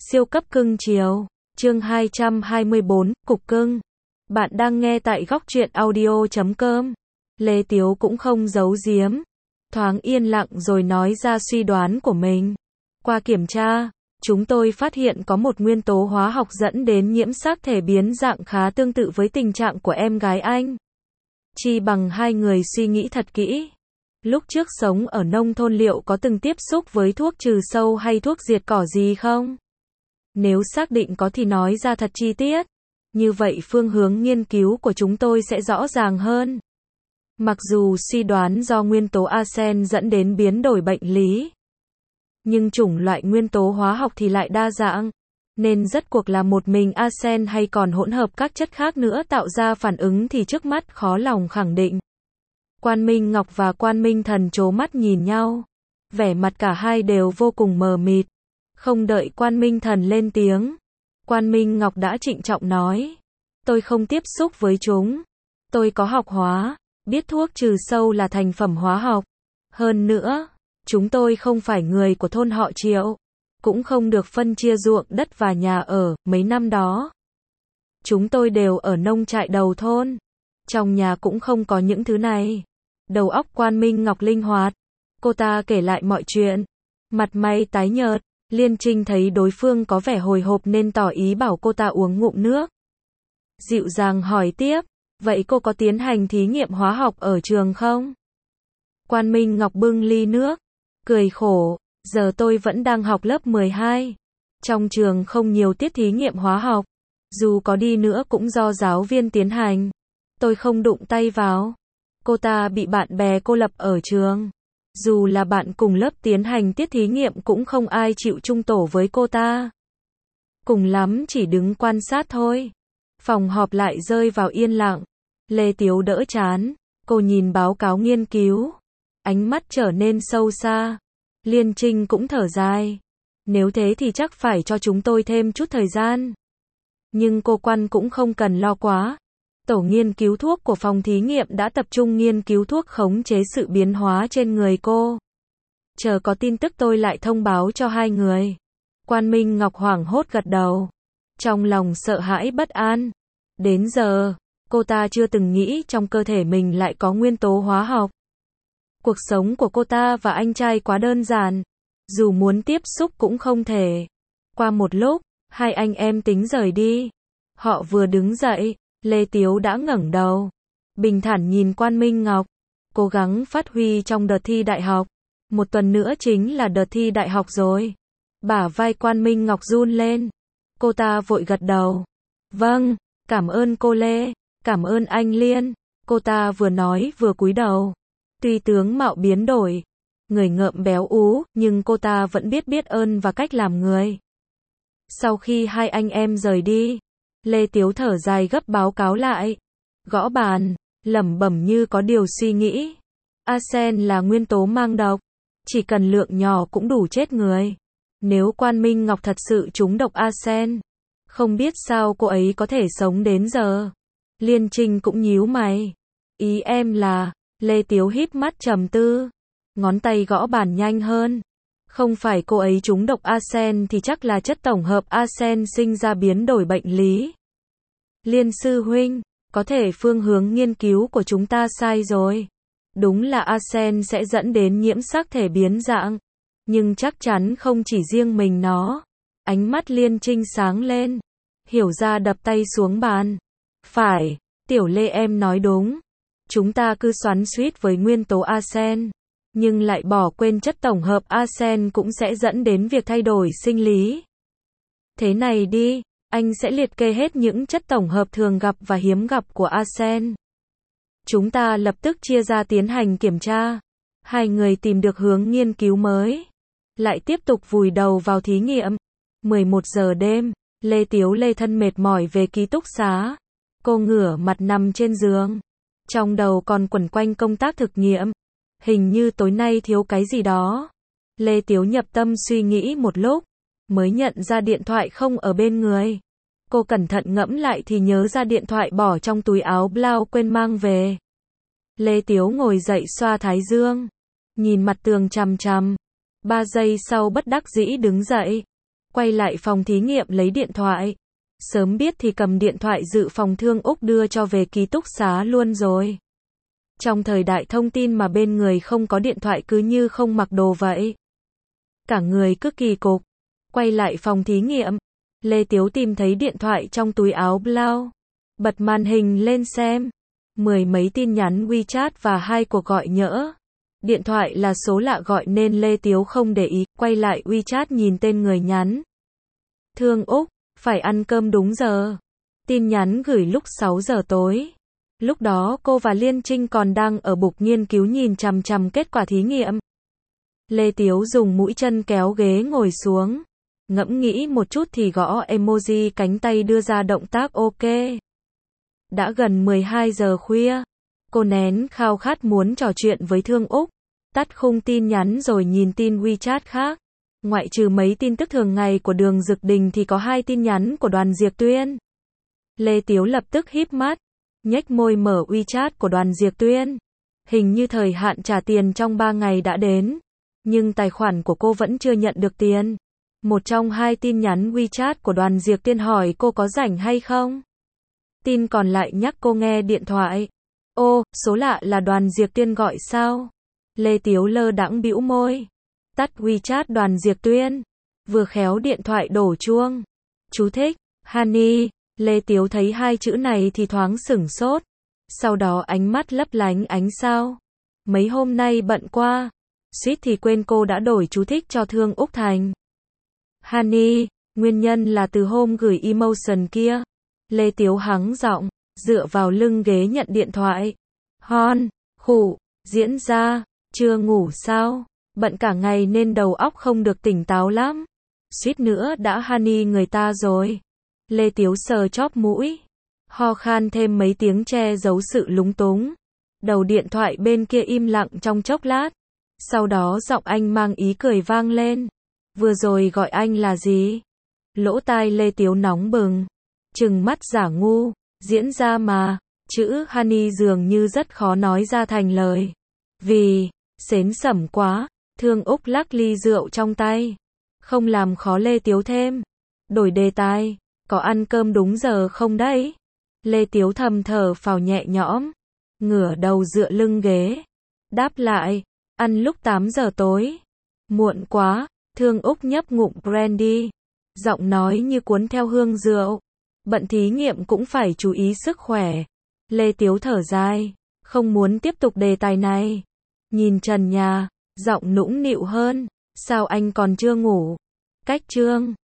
Siêu cấp cưng chiều. Chương 224, Cục cưng. Bạn đang nghe tại góc truyện audio.com. Lê Tiếu cũng không giấu giếm. Thoáng yên lặng rồi nói ra suy đoán của mình. Qua kiểm tra, chúng tôi phát hiện có một nguyên tố hóa học dẫn đến nhiễm sắc thể biến dạng khá tương tự với tình trạng của em gái anh. Chi bằng hai người suy nghĩ thật kỹ. Lúc trước sống ở nông thôn liệu có từng tiếp xúc với thuốc trừ sâu hay thuốc diệt cỏ gì không? Nếu xác định có thì nói ra thật chi tiết. Như vậy phương hướng nghiên cứu của chúng tôi sẽ rõ ràng hơn. Mặc dù suy đoán do nguyên tố arsen dẫn đến biến đổi bệnh lý, nhưng chủng loại nguyên tố hóa học thì lại đa dạng, nên rốt cuộc là một mình arsen hay còn hỗn hợp các chất khác nữa tạo ra phản ứng thì trước mắt khó lòng khẳng định. Quan Minh Ngọc và Quan Minh Thần trố mắt nhìn nhau. Vẻ mặt cả hai đều vô cùng mờ mịt. Không đợi Quan Minh Thần lên tiếng, Quan Minh Ngọc đã trịnh trọng nói. Tôi không tiếp xúc với chúng. Tôi có học hóa, biết thuốc trừ sâu là thành phẩm hóa học. Hơn nữa, chúng tôi không phải người của thôn họ Triệu. Cũng không được phân chia ruộng đất và nhà ở, mấy năm đó. Chúng tôi đều ở nông trại đầu thôn. Trong nhà cũng không có những thứ này. Đầu óc Quan Minh Ngọc linh hoạt. Cô ta kể lại mọi chuyện. Mặt mày tái nhợt. Liên Trinh thấy đối phương có vẻ hồi hộp nên tỏ ý bảo cô ta uống ngụm nước. Dịu dàng hỏi tiếp. Vậy cô có tiến hành thí nghiệm hóa học ở trường không? Quan Minh Ngọc bưng ly nước. Cười khổ. Giờ tôi vẫn đang học lớp 12. Trong trường không nhiều tiết thí nghiệm hóa học. Dù có đi nữa cũng do giáo viên tiến hành. Tôi không đụng tay vào. Cô ta bị bạn bè cô lập ở trường. Dù là bạn cùng lớp tiến hành tiết thí nghiệm cũng không ai chịu chung tổ với cô ta. Cùng lắm chỉ đứng quan sát thôi. Phòng họp lại rơi vào yên lặng. Lê Tiếu đỡ chán. Cô nhìn báo cáo nghiên cứu. Ánh mắt trở nên sâu xa. Liên Trinh cũng thở dài. Nếu thế thì chắc phải cho chúng tôi thêm chút thời gian. Nhưng cô Quan cũng không cần lo quá. Tổ nghiên cứu thuốc của phòng thí nghiệm đã tập trung nghiên cứu thuốc khống chế sự biến hóa trên người cô. Chờ có tin tức tôi lại thông báo cho hai người. Quan Minh Ngọc hoảng hốt gật đầu. Trong lòng sợ hãi bất an. Đến giờ, cô ta chưa từng nghĩ trong cơ thể mình lại có nguyên tố hóa học. Cuộc sống của cô ta và anh trai quá đơn giản. Dù muốn tiếp xúc cũng không thể. Qua một lúc, hai anh em tính rời đi. Họ vừa đứng dậy. Lê Tiếu đã ngẩng đầu, bình thản nhìn Quan Minh Ngọc, cố gắng phát huy trong đợt thi đại học. Một tuần nữa chính là đợt thi đại học rồi. Bả vai Quan Minh Ngọc run lên. Cô ta vội gật đầu. Vâng, cảm ơn cô Lê, cảm ơn anh Liên. Cô ta vừa nói vừa cúi đầu. Tuy tướng mạo biến đổi, người ngợm béo ú, nhưng cô ta vẫn biết ơn và cách làm người. Sau khi hai anh em rời đi, Lê Tiếu thở dài gấp báo cáo lại. Gõ bàn, lẩm bẩm như có điều suy nghĩ. Arsen là nguyên tố mang độc. Chỉ cần lượng nhỏ cũng đủ chết người. Nếu Quan Minh Ngọc thật sự trúng độc arsen, không biết sao cô ấy có thể sống đến giờ. Liên Trinh cũng nhíu mày. Ý em là, Lê Tiếu híp mắt trầm tư. Ngón tay gõ bàn nhanh hơn. Không phải cô ấy trúng độc arsen thì chắc là chất tổng hợp arsen sinh ra biến đổi bệnh lý. Liên sư huynh, có thể phương hướng nghiên cứu của chúng ta sai rồi. Đúng là arsen sẽ dẫn đến nhiễm sắc thể biến dạng. Nhưng chắc chắn không chỉ riêng mình nó. Ánh mắt Liên Trinh sáng lên. Hiểu ra đập tay xuống bàn. Phải, Tiểu Lê em nói đúng. Chúng ta cứ xoắn xuýt với nguyên tố arsen. Nhưng lại bỏ quên chất tổng hợp arsen cũng sẽ dẫn đến việc thay đổi sinh lý. Thế này đi, anh sẽ liệt kê hết những chất tổng hợp thường gặp và hiếm gặp của arsen. Chúng ta lập tức chia ra tiến hành kiểm tra. Hai người tìm được hướng nghiên cứu mới. Lại tiếp tục vùi đầu vào thí nghiệm. 11 giờ đêm, Lê Tiếu lê thân mệt mỏi về ký túc xá. Cô ngửa mặt nằm trên giường. Trong đầu còn quẩn quanh công tác thực nghiệm. Hình như tối nay thiếu cái gì đó. Lê Tiếu nhập tâm suy nghĩ một lúc, mới nhận ra điện thoại không ở bên người. Cô cẩn thận ngẫm lại thì nhớ ra điện thoại bỏ trong túi áo blau quên mang về. Lê Tiếu ngồi dậy xoa thái dương, nhìn mặt tường chằm chằm. 3 giây sau bất đắc dĩ đứng dậy. quay lại phòng thí nghiệm lấy điện thoại. Sớm biết thì cầm điện thoại dự phòng Thương Úc đưa cho về ký túc xá luôn rồi. Trong thời đại thông tin mà bên người không có điện thoại cứ như không mặc đồ vậy. Cả người cứ kỳ cục. Quay lại phòng thí nghiệm, Lê Tiếu tìm thấy điện thoại trong túi áo blau. Bật màn hình lên xem. 10 mấy tin nhắn WeChat và 2 cuộc gọi nhỡ. Điện thoại là số lạ gọi nên Lê Tiếu không để ý, quay lại WeChat nhìn tên người nhắn. Thương Úc, phải ăn cơm đúng giờ. Tin nhắn gửi lúc 6 giờ tối. Lúc đó cô và Liên Trinh còn đang ở bục nghiên cứu nhìn chằm chằm kết quả thí nghiệm. Lê Tiếu dùng mũi chân kéo ghế ngồi xuống. Ngẫm nghĩ một chút thì gõ emoji cánh tay đưa ra động tác ok. Đã gần 12 giờ khuya. Cô nén khao khát muốn trò chuyện với Thương Úc. Tắt khung tin nhắn rồi nhìn tin WeChat khác. Ngoại trừ mấy tin tức thường ngày của Đường Dực Đình thì có 2 tin nhắn của Đoàn Diệp Tuyên. Lê Tiếu lập tức híp mắt, nhếch môi mở WeChat của Đoàn Diệp Tuyên. Hình như thời hạn trả tiền trong 3 ngày đã đến, nhưng tài khoản của cô vẫn chưa nhận được tiền. Một trong 2 tin nhắn WeChat của Đoàn Diệp Tuyên hỏi cô có rảnh hay không. Tin còn lại nhắc cô nghe điện thoại. Ô, số lạ là Đoàn Diệp Tuyên gọi sao? Lê Tiếu lơ đãng bĩu môi. Tắt WeChat Đoàn Diệp Tuyên. Vừa khéo điện thoại đổ chuông. Chú thích, Honey. Lê Tiếu thấy 2 chữ này thì thoáng sửng sốt. Sau đó ánh mắt lấp lánh ánh sao. Mấy hôm nay bận qua. Suýt thì quên cô đã đổi chú thích cho Thương Úc thành Honey. Nguyên nhân là từ hôm gửi emotion kia. Lê Tiếu hắng giọng, dựa vào lưng ghế nhận điện thoại. Hon, khủ, diễn ra, chưa ngủ sao? Bận cả ngày nên đầu óc không được tỉnh táo lắm. Suýt nữa đã honey người ta rồi. Lê Tiếu sờ chóp mũi. Ho khan thêm mấy tiếng che giấu sự lúng túng. Đầu điện thoại bên kia im lặng trong chốc lát. Sau đó giọng anh mang ý cười vang lên. Vừa rồi gọi anh là gì? Lỗ tai Lê Tiếu nóng bừng. Trừng mắt giả ngu. Diễn ra mà. Chữ honey dường như rất khó nói ra thành lời. Vì, xến xẩm quá. Thương Úc lắc ly rượu trong tay. Không làm khó Lê Tiếu thêm. Đổi đề tài. Có ăn cơm đúng giờ không đấy? Lê Tiếu thầm thở phào nhẹ nhõm. Ngửa đầu dựa lưng ghế. Đáp lại. Ăn lúc 8 giờ tối. Muộn quá. Thương Úc nhấp ngụm brandy. Giọng nói như cuốn theo hương rượu. Bận thí nghiệm cũng phải chú ý sức khỏe. Lê Tiếu thở dài. Không muốn tiếp tục đề tài này. Nhìn trần nhà. Giọng nũng nịu hơn. Sao anh còn chưa ngủ? Cách trương.